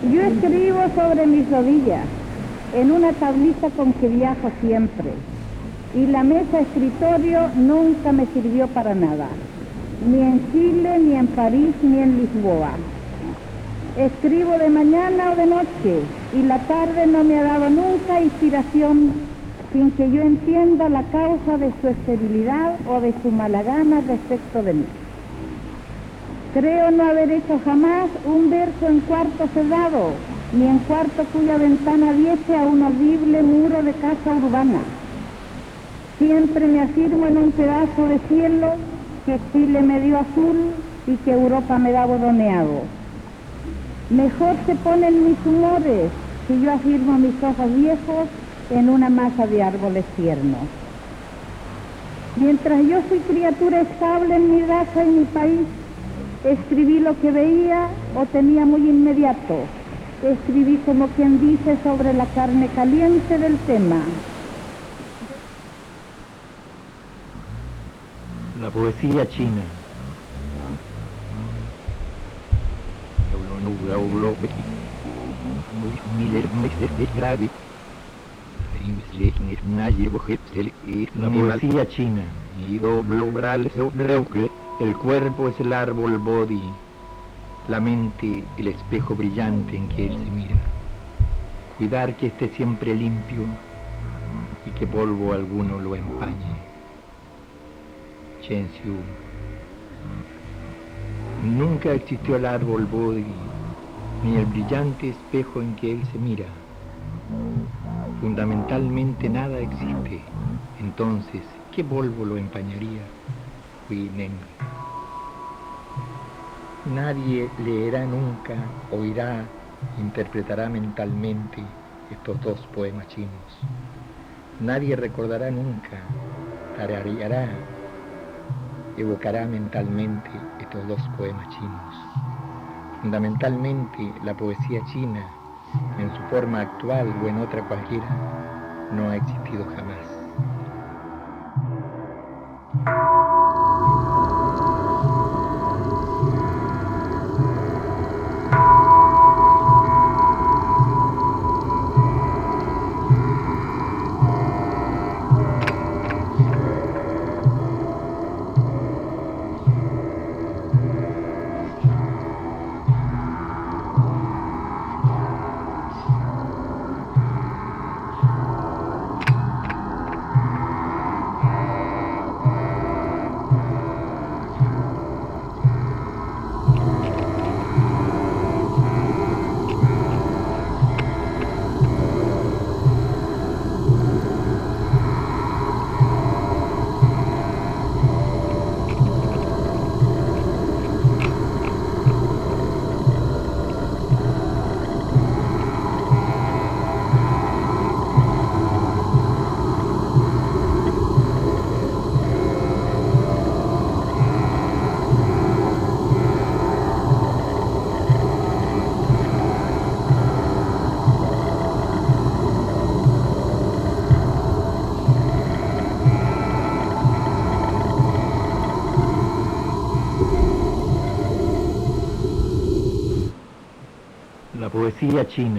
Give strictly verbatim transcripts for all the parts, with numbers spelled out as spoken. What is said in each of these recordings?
Yo escribo sobre mis rodillas, en una tablita con que viajo siempre, y la mesa escritorio nunca me sirvió para nada, ni en Chile, ni en París, ni en Lisboa. Escribo de mañana o de noche, y la tarde no me ha dado nunca inspiración sin que yo entienda la causa de su esterilidad o de su mala gana respecto de mí. Creo no haber hecho jamás un verso en cuarto cerrado, ni en cuarto cuya ventana diese a un horrible muro de casa urbana. Siempre me afirmo en un pedazo de cielo que Chile me dio azul y que Europa me da borroneado. Mejor se ponen mis humores si yo afirmo mis ojos viejos en una masa de árboles tiernos. Mientras yo fui criatura estable en mi raza y mi país, escribí lo que veía o tenía muy inmediato. Escribí como quien dice sobre la carne caliente del tema. La poesía china. La poesía china. El cuerpo es el árbol body, la mente el espejo brillante en que él se mira. Cuidar que esté siempre limpio y que polvo alguno lo empañe. Chen Xiu. Nunca existió el árbol body, ni el brillante espejo en que él se mira. Fundamentalmente nada existe. Entonces, ¿qué polvo lo empañaría? Hui Neng. Nadie leerá nunca, oirá, interpretará mentalmente estos dos poemas chinos. Nadie recordará nunca, tarareará, evocará mentalmente estos dos poemas chinos. Fundamentalmente, la poesía china, en su forma actual o en otra cualquiera, no ha existido jamás. La poesía china.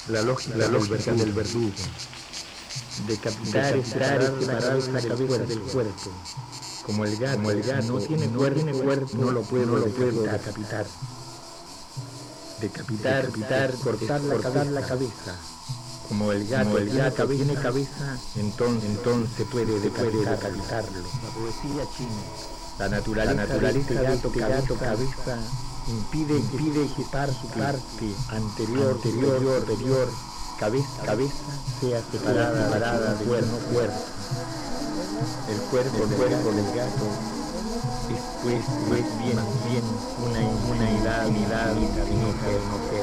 La lógica, la lógica del verdugo. Decapitar es separar la cabeza del cuerpo. Del cuerpo. Como el gato, como el gato no tiene no cuerpo, tiene cuerpo, no lo puedo, no lo puedo decapitar. Decapitar, decapitar, cortar, la, cortar cabeza. la cabeza. Como el gato, como el gato cabeza, tiene cabeza, entonces, entonces puede, se puede decapitarlo. La poesía china. La naturaleza, la naturaleza de gato, de gato cabeza impide, impide ejecutar su parte anterior, anterior, superior, cabeza, cabeza sea separada, separada de cuerpo, cuerpo. El cuerpo, el cuerpo del gato es pues, pues bien, bien una, una edad, unidad, infinita de mujer.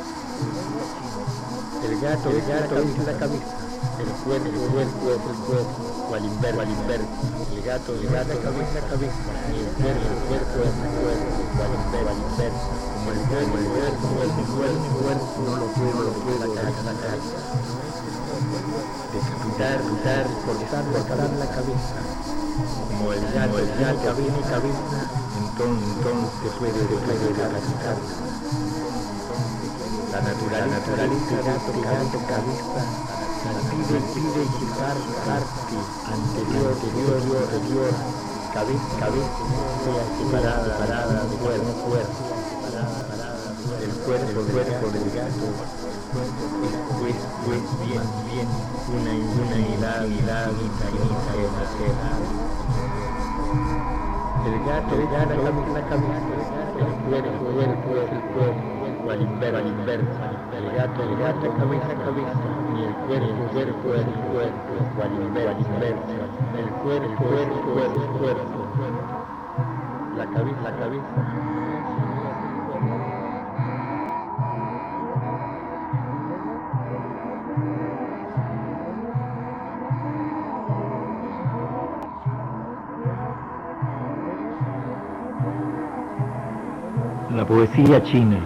El gato, el gato es la cabeza, el cuerpo, el cuerpo es el cuerpo, o al inverso, al inverso. El gato, el gato es la cabeza, y el cuerpo, el cuerpo es el cuerpo, o al inverso, al inverso. Como el cuerpo, el cuerpo es el cuerpo, el cuerpo no lo puedo, lo puedo sacar. Decapitar, cortar, cortar, cortar la cabeza. Como el gato, el gato tiene cabeza, entonces, entonces puede, puede decapitarla. La naturaleza, la naturaleza de gato, gato, cabeza, impide, impide ejecutar parte anterior, anterior, superior, cabeza, cabeza, sea separada, separada de cuerpo, cuerpo. El cuerpo, el cuerpo del gato es pues, pues bien, bien una, una edad, edad, infinita de mujer. El gato, el gato es la cabeza, el cuerpo, el cuerpo es el cuerpo, o al inverso, al inverso. El gato, el gato cabeza, cabeza, y el cuerpo, el cuerpo es el cuerpo, o al inverso, al inverso. El cuerpo, el cuerpo es el cuerpo, la cabeza, la cabeza. La poesía china.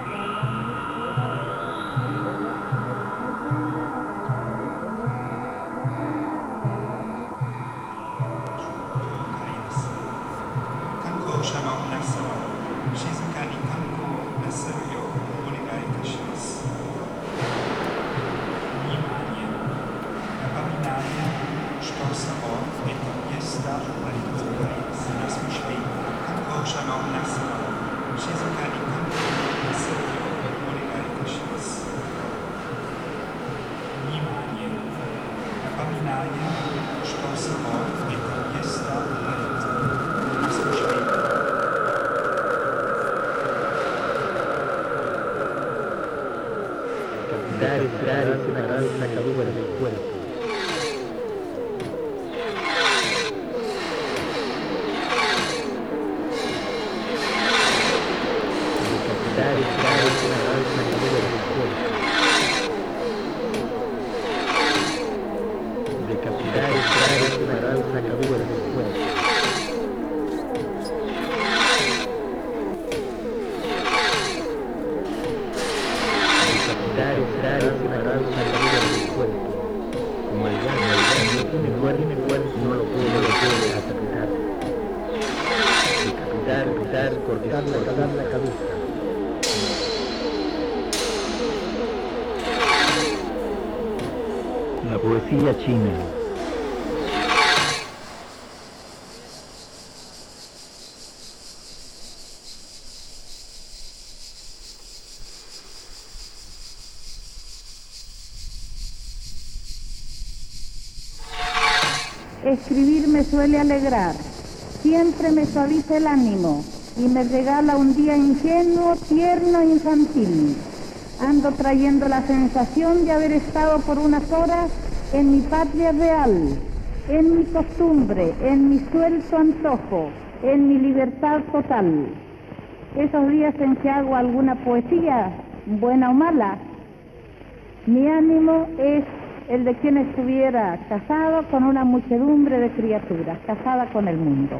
Dar, dar, separar la cabeza del cuerpo. Decapitar, dar, separar la cabeza del cuerpo. Decapitar, dar, separar la cabeza del cuerpo. Dar, dar, separar la cabeza del cuerpo. Como el gato, el gato no tiene cuerpo, cuerpo no lo puede, no lo puede decapitar. Decapitar, decapitar, cortar, cortar la cabeza. La poesía china. Escribir me suele alegrar, siempre me suaviza el ánimo y me regala un día ingenuo, tierno e infantil. Ando trayendo la sensación de haber estado por unas horas en mi patria real, en mi costumbre, en mi suelto antojo, en mi libertad total. Esos días en que hago alguna poesía, buena o mala, mi ánimo es el de quien estuviera casado con una muchedumbre de criaturas, casada con el mundo.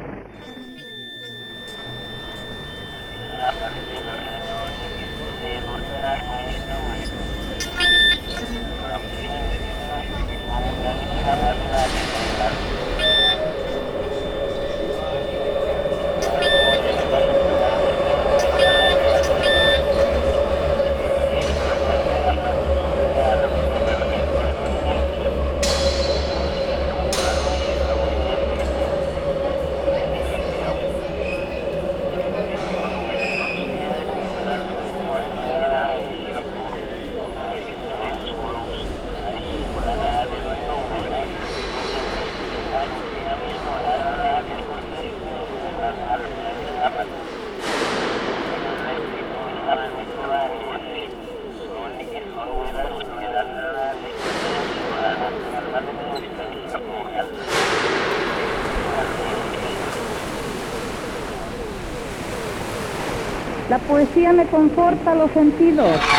La poesía me conforta los sentidos.